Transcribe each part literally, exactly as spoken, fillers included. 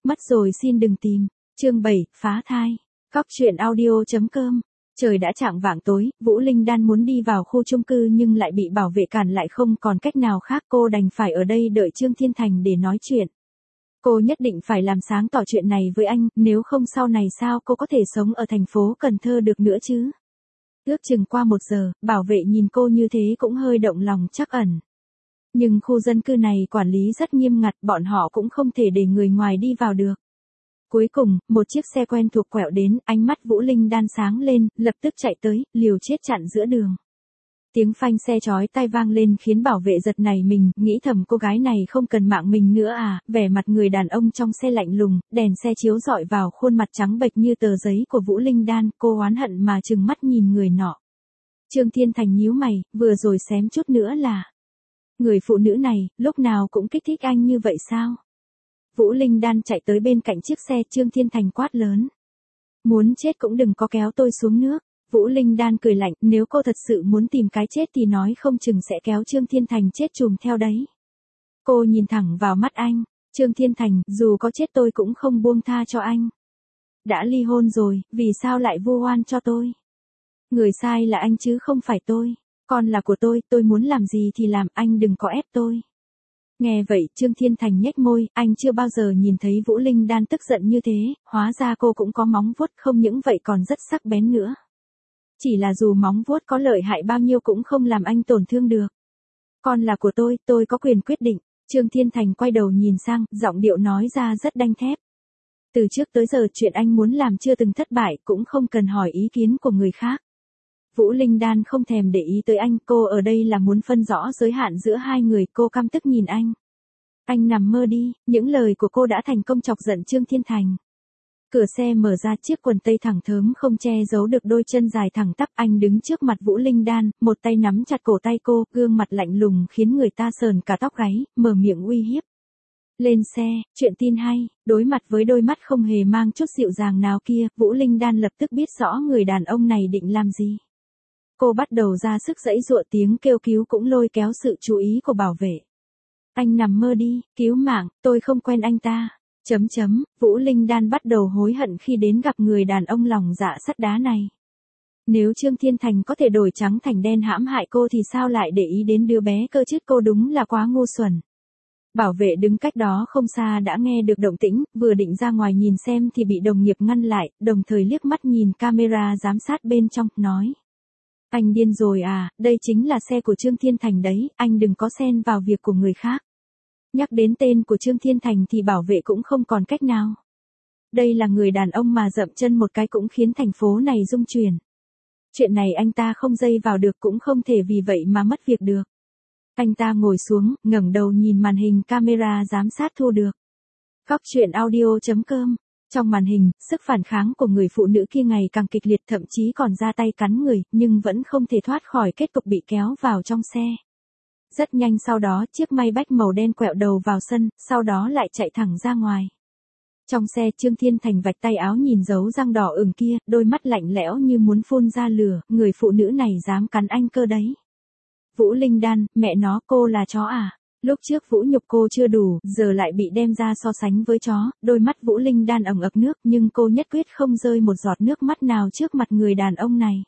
Mất rồi xin đừng tìm. Chương bảy, phá thai. Cóc truyện audio chấm com. Trời đã chạng vạng tối, Vũ Linh Đan muốn đi vào khu chung cư nhưng lại bị bảo vệ cản lại, không còn cách nào khác, cô đành phải ở đây đợi Trương Thiên Thành để nói chuyện. Cô nhất định phải làm sáng tỏ chuyện này với anh, nếu không sau này sao cô có thể sống ở thành phố Cần Thơ được nữa chứ? Ước chừng qua một giờ, bảo vệ nhìn cô như thế cũng hơi động lòng trắc ẩn. Nhưng khu dân cư này quản lý rất nghiêm ngặt, bọn họ cũng không thể để người ngoài đi vào được. Cuối cùng, một chiếc xe quen thuộc quẹo đến, ánh mắt Vũ Linh Đan sáng lên, lập tức chạy tới, liều chết chặn giữa đường. Tiếng phanh xe chói tai vang lên khiến bảo vệ giật nảy mình, nghĩ thầm cô gái này không cần mạng mình nữa à, vẻ mặt người đàn ông trong xe lạnh lùng, đèn xe chiếu rọi vào khuôn mặt trắng bệch như tờ giấy của Vũ Linh Đan, cô oán hận mà trừng mắt nhìn người nọ. Trương Thiên Thành nhíu mày, vừa rồi xém chút nữa là... Người phụ nữ này, lúc nào cũng kích thích anh như vậy sao? Vũ Linh Đan chạy tới bên cạnh chiếc xe, Trương Thiên Thành quát lớn. Muốn chết cũng đừng có kéo tôi xuống nước. Vũ Linh Đan cười lạnh, nếu cô thật sự muốn tìm cái chết thì nói không chừng sẽ kéo Trương Thiên Thành chết chùm theo đấy. Cô nhìn thẳng vào mắt anh, Trương Thiên Thành, dù có chết tôi cũng không buông tha cho anh. Đã ly hôn rồi, vì sao lại vu oan cho tôi? Người sai là anh chứ không phải tôi. Con là của tôi, tôi muốn làm gì thì làm, anh đừng có ép tôi. Nghe vậy, Trương Thiên Thành nhếch môi, anh chưa bao giờ nhìn thấy Vũ Linh Đan tức giận như thế, hóa ra cô cũng có móng vuốt, không những vậy còn rất sắc bén nữa. Chỉ là dù móng vuốt có lợi hại bao nhiêu cũng không làm anh tổn thương được. Con là của tôi, tôi có quyền quyết định. Trương Thiên Thành quay đầu nhìn sang, giọng điệu nói ra rất đanh thép. Từ trước tới giờ chuyện anh muốn làm chưa từng thất bại, cũng không cần hỏi ý kiến của người khác. Vũ Linh Đan không thèm để ý tới anh, cô ở đây là muốn phân rõ giới hạn giữa hai người, cô căm tức nhìn anh. Anh nằm mơ đi, những lời của cô đã thành công chọc giận Trương Thiên Thành. Cửa xe mở ra, chiếc quần tây thẳng thớm không che giấu được đôi chân dài thẳng tắp, anh đứng trước mặt Vũ Linh Đan, một tay nắm chặt cổ tay cô, gương mặt lạnh lùng khiến người ta sờn cả tóc gáy, mở miệng uy hiếp. Lên xe, chuyện tin hay, đối mặt với đôi mắt không hề mang chút dịu dàng nào kia, Vũ Linh Đan lập tức biết rõ người đàn ông này định làm gì. Cô bắt đầu ra sức giãy giụa, tiếng kêu cứu cũng lôi kéo sự chú ý của bảo vệ. Anh nằm mơ đi, cứu mạng, tôi không quen anh ta. Chấm chấm, Vũ Linh Đan bắt đầu hối hận khi đến gặp người đàn ông lòng dạ sắt đá này. Nếu Trương Thiên Thành có thể đổi trắng thành đen hãm hại cô thì sao lại để ý đến đứa bé cơ chứ, cô đúng là quá ngu xuẩn. Bảo vệ đứng cách đó không xa đã nghe được động tĩnh, vừa định ra ngoài nhìn xem thì bị đồng nghiệp ngăn lại, đồng thời liếc mắt nhìn camera giám sát bên trong, nói. Anh điên rồi à, đây chính là xe của Trương Thiên Thành đấy, anh đừng có xen vào việc của người khác. Nhắc đến tên của Trương Thiên Thành thì bảo vệ cũng không còn cách nào. Đây là người đàn ông mà dậm chân một cái cũng khiến thành phố này rung chuyển. Chuyện này anh ta không dây vào được, cũng không thể vì vậy mà mất việc được. Anh ta ngồi xuống, ngẩng đầu nhìn màn hình camera giám sát thu được. Cóc truyện audio chấm com. Trong màn hình, sức phản kháng của người phụ nữ kia ngày càng kịch liệt, thậm chí còn ra tay cắn người, nhưng vẫn không thể thoát khỏi kết cục bị kéo vào trong xe. Rất nhanh sau đó, chiếc Maybach màu đen quẹo đầu vào sân, sau đó lại chạy thẳng ra ngoài. Trong xe, Trương Thiên Thành vạch tay áo nhìn dấu răng đỏ ửng kia, đôi mắt lạnh lẽo như muốn phun ra lửa, người phụ nữ này dám cắn anh cơ đấy. Vũ Linh Đan, mẹ nó, cô là chó à? Lúc trước vũ nhục cô chưa đủ, giờ lại bị đem ra so sánh với chó, đôi mắt Vũ Linh Đan ẩn ực nước, nhưng cô nhất quyết không rơi một giọt nước mắt nào trước mặt người đàn ông này.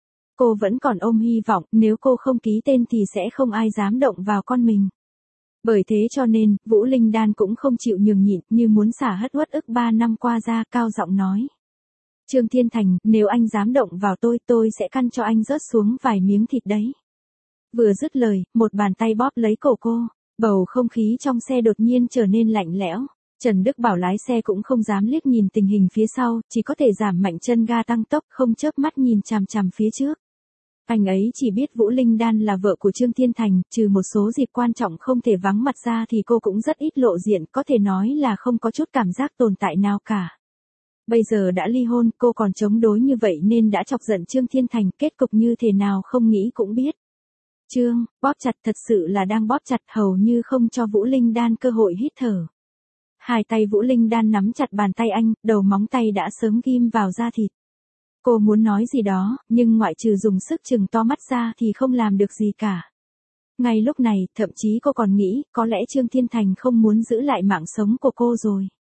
Cô vẫn còn ôm hy vọng, nếu cô không ký tên thì sẽ không ai dám động vào con mình. Bởi thế cho nên, Vũ Linh Đan cũng không chịu nhường nhịn, như muốn xả hết uất ức ba năm qua ra, cao giọng nói. Trương Thiên Thành, nếu anh dám động vào tôi, tôi sẽ căn cho anh rớt xuống vài miếng thịt đấy. Vừa dứt lời, một bàn tay bóp lấy cổ cô, bầu không khí trong xe đột nhiên trở nên lạnh lẽo. Trần Đức Bảo lái xe cũng không dám liếc nhìn tình hình phía sau, chỉ có thể giảm mạnh chân ga tăng tốc, không chớp mắt nhìn chằm chằm phía trước. Anh ấy chỉ biết Vũ Linh Đan là vợ của Trương Thiên Thành, trừ một số dịp quan trọng không thể vắng mặt ra thì cô cũng rất ít lộ diện, có thể nói là không có chút cảm giác tồn tại nào cả. Bây giờ đã ly hôn, cô còn chống đối như vậy nên đã chọc giận Trương Thiên Thành, kết cục như thế nào không nghĩ cũng biết. Trương, bóp chặt, thật sự là đang bóp chặt, hầu như không cho Vũ Linh Đan cơ hội hít thở. Hai tay Vũ Linh Đan nắm chặt bàn tay anh, đầu móng tay đã sớm ghim vào da thịt. Cô muốn nói gì đó, nhưng ngoại trừ dùng sức trừng to mắt ra thì không làm được gì cả. Ngay lúc này, thậm chí cô còn nghĩ, có lẽ Trương Thiên Thành không muốn giữ lại mạng sống của cô rồi.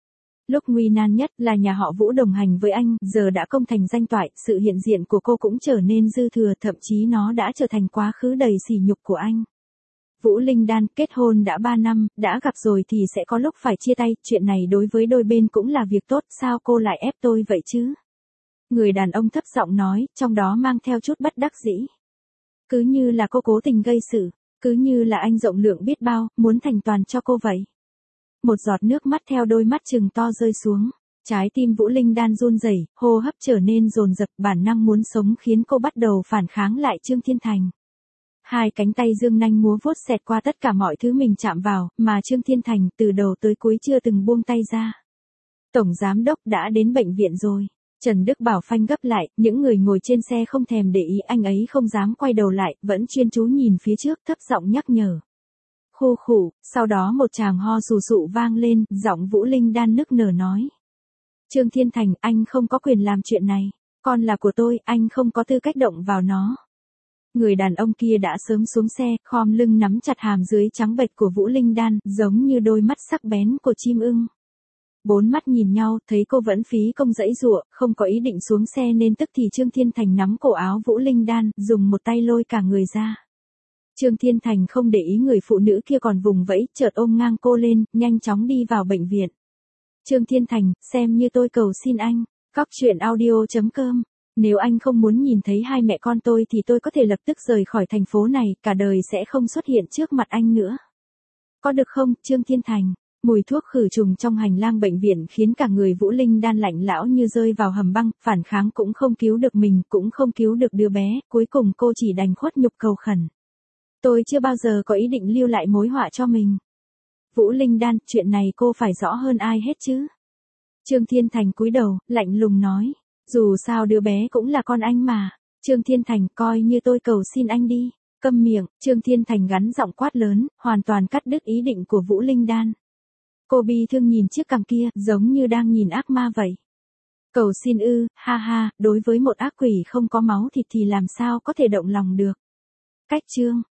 Lúc nguy nan nhất là nhà họ Vũ đồng hành với anh, giờ đã công thành danh toại, sự hiện diện của cô cũng trở nên dư thừa, thậm chí nó đã trở thành quá khứ đầy sỉ nhục của anh. Vũ Linh Đan, kết hôn đã ba năm, đã gặp rồi thì sẽ có lúc phải chia tay, chuyện này đối với đôi bên cũng là việc tốt, sao cô lại ép tôi vậy chứ? Người đàn ông thấp giọng nói, trong đó mang theo chút bất đắc dĩ. Cứ như là cô cố tình gây sự, cứ như là anh rộng lượng biết bao, muốn thành toàn cho cô vậy. Một giọt nước mắt theo đôi mắt trừng to rơi xuống. Trái tim Vũ Linh Đan run rẩy, hô hấp trở nên dồn dập, bản năng muốn sống khiến cô bắt đầu phản kháng lại Trương Thiên Thành. Hai cánh tay dương nanh múa vuốt xẹt qua tất cả mọi thứ mình chạm vào, mà Trương Thiên Thành từ đầu tới cuối chưa từng buông tay ra. Tổng giám đốc đã đến bệnh viện rồi. Trần Đức Bảo phanh gấp lại, những người ngồi trên xe không thèm để ý, anh ấy không dám quay đầu lại, vẫn chuyên chú nhìn phía trước, thấp giọng nhắc nhở. Khô khủ, sau đó một tràng ho sù sụ vang lên, giọng Vũ Linh Đan nức nở nói. Trương Thiên Thành, anh không có quyền làm chuyện này, con là của tôi, anh không có tư cách động vào nó. Người đàn ông kia đã sớm xuống xe, khom lưng nắm chặt hàm dưới trắng bệch của Vũ Linh Đan, giống như đôi mắt sắc bén của chim ưng. Bốn mắt nhìn nhau, thấy cô vẫn phí công dãy giụa, không có ý định xuống xe nên tức thì Trương Thiên Thành nắm cổ áo Vũ Linh Đan, dùng một tay lôi cả người ra. Trương Thiên Thành không để ý người phụ nữ kia còn vùng vẫy, chợt ôm ngang cô lên, nhanh chóng đi vào bệnh viện. Trương Thiên Thành, xem như tôi cầu xin anh. Cóc truyện audio chấm com. Nếu anh không muốn nhìn thấy hai mẹ con tôi thì tôi có thể lập tức rời khỏi thành phố này, cả đời sẽ không xuất hiện trước mặt anh nữa. Có được không, Trương Thiên Thành? Mùi thuốc khử trùng trong hành lang bệnh viện khiến cả người Vũ Linh Đan lạnh lão như rơi vào hầm băng, phản kháng cũng không cứu được mình, cũng không cứu được đứa bé, cuối cùng cô chỉ đành khuất nhục cầu khẩn. Tôi chưa bao giờ có ý định lưu lại mối họa cho mình. Vũ Linh Đan, chuyện này cô phải rõ hơn ai hết chứ. Trương Thiên Thành cúi đầu, lạnh lùng nói. Dù sao đứa bé cũng là con anh mà. Trương Thiên Thành, coi như tôi cầu xin anh đi. Câm miệng, Trương Thiên Thành gắn giọng quát lớn, hoàn toàn cắt đứt ý định của Vũ Linh Đan. Cô bi thương nhìn chiếc cằm kia, giống như đang nhìn ác ma vậy. Cầu xin ư, ha ha, đối với một ác quỷ không có máu thịt thì làm sao có thể động lòng được. Cách chương.